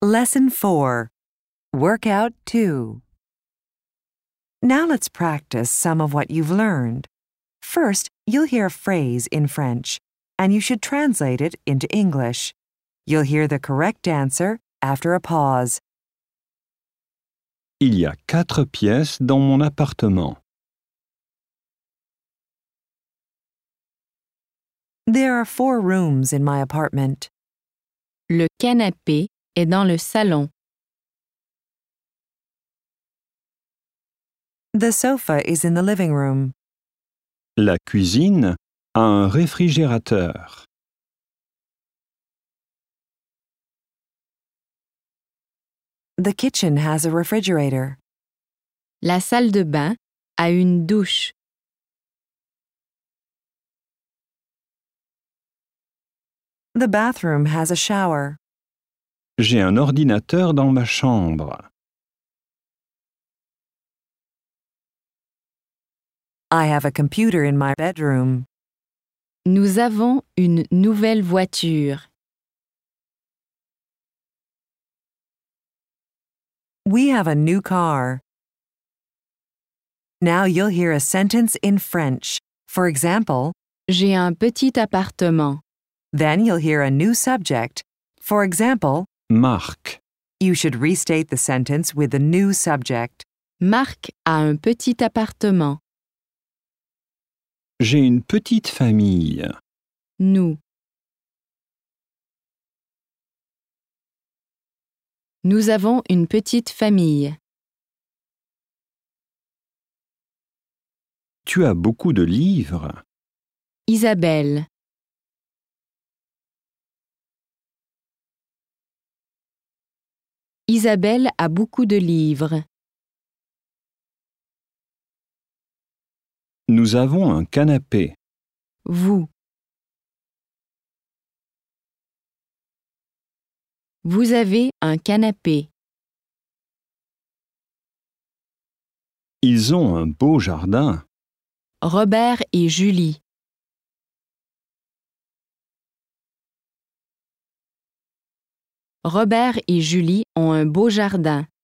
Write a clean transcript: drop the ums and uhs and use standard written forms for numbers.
Lesson 4. Workout 2. Now let's practice some of what you've learned. First, you'll hear a phrase in French, and you should translate it into English. You'll hear the correct answer after a pause. Il y a 4 pièces dans mon appartement. There are 4 rooms in my apartment. Le canapé est dans le salon. The sofa is in the living room. La cuisine a un réfrigérateur. The kitchen has a refrigerator. La salle de bain a une douche. The bathroom has a shower. J'ai un ordinateur dans ma chambre. I have a computer in my bedroom. Nous avons une nouvelle voiture. We have a new car. Now you'll hear a sentence in French. For example, J'ai un petit appartement. then you'll hear a new subject. For example, Marc. you should restate the sentence with the new subject. Marc a un petit appartement. J'ai une petite famille. Nous. Nous avons une petite famille. Tu as beaucoup de livres. Isabelle. Isabelle a beaucoup de livres. Nous avons un canapé. Vous. Vous avez un canapé. Ils ont un beau jardin. Robert et Julie. Robert et Julie ont un beau jardin.